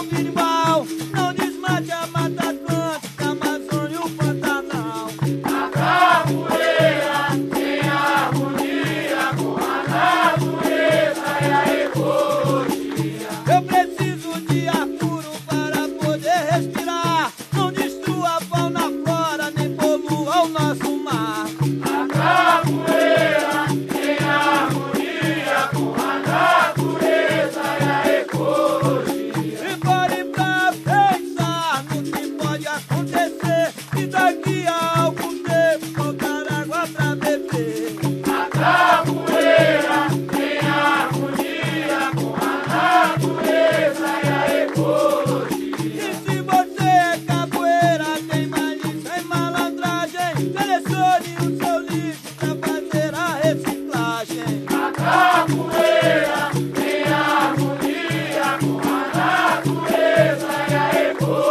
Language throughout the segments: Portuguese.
o birimbau. Não desmate a Mata Atlântica, a Amazônia e o Pantanal. A capoeira tem harmonia com a natureza e a ecologia. Eu preciso de ar puro para poder respirar. Não destrua a fauna, a flora, nem polua o nosso mar. A capoeira tem harmonia com a natureza e a ecologia. E pare pra pensar no que pode acontecer, e daqui a algum tempo faltar água pra beber. A capoeira tem harmonia com a natureza e a ecologia. E se você é capoeira, tem malícia e malandragem, selecione o seu lixo pra fazer a reciclagem. A capoeira tem harmonia com a natureza e a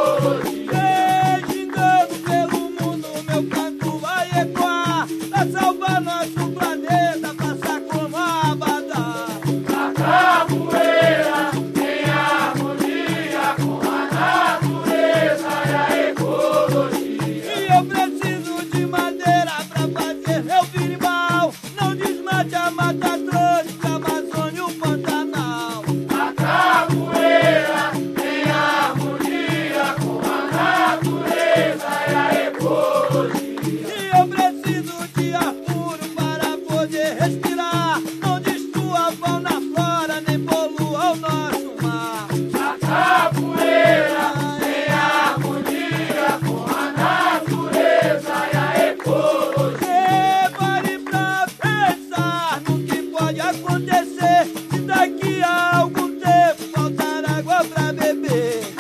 ecologia. Gingando pelo mundo, meu canto vai ecoar, pra salvar nosso planeta, passar como a Abadá. A capoeira tem harmonia com a natureza e a ecologia. E eu preciso de madeira pra fazer meu birimbau. Não desmate a Mata Atlântica, a Amazônia e o Pantanal. A capoeira tem harmonia com a natureza e a ecologia. E eu preciso de ar puro para poder respirar. Não destrua a fauna, a flora, nem polua o nosso mar. A capoeira tem harmonia com a natureza e a ecologia. E pare pra pensar no que pode acontecer, se daqui a algum tempo faltar água pra beber.